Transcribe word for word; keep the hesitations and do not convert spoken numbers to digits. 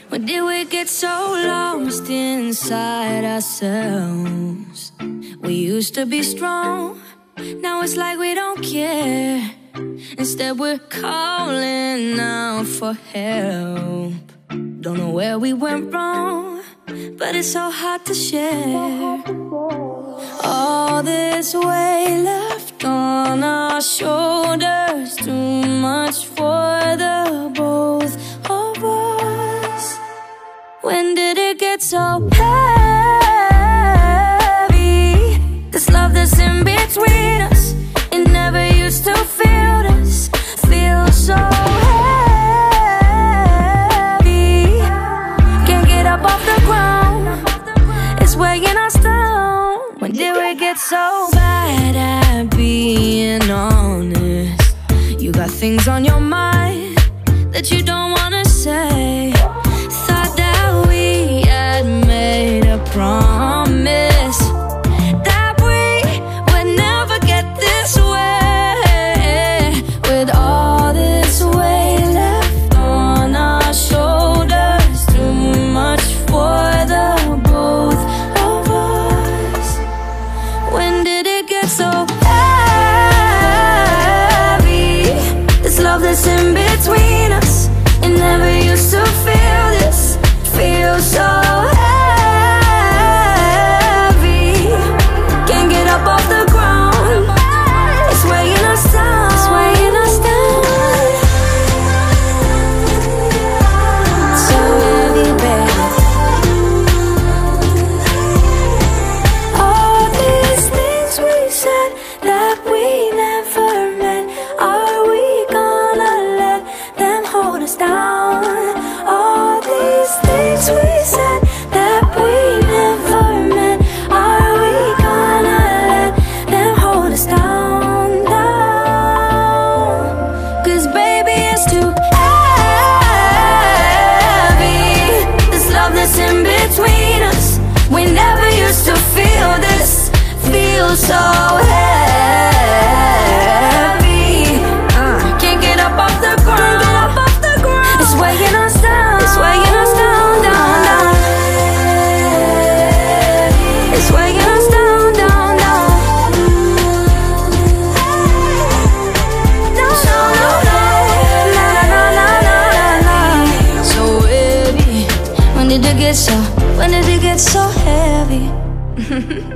When did we get so lost inside ourselves? We used to be strong, now it's like we don't care. Instead we're calling out for help. Don't know where we went wrong, but it's so hard to share. All this weight left on our shoulders, too much for the both of us. When did it get so heavy? This love that's in between us, it never used to feel this, feel so heavy. Can't get up off the ground, it's weighing us down. When did we get so bad at being honest? You got things on your mind that you don't wanna say. Thought that we had made a promise that we would never get this way. With all this weight left on our shoulders, too much for the both of us. When did it get so heavy? This love that's in between us, it never used to feel this, feel so heavy. Can't get up off the ground, it's weighing us down, it's weighing us down. So heavy, baby. All these things we said that we never meant, are we gonna let them hold us down? All these things we said that we never meant, are we gonna let them hold us down, down? Cause baby it's too heavy. This love that's in between us, we never used to feel this, feel so heavy. uh, Can't get up off the ground, get up off the ground. It's weighing us down, it's weighing us down, down, down. It's weighing us down, down, down. No, no, no, no, na, na, na, na, na, na. So heavy. When did it get so, when did it get so heavy?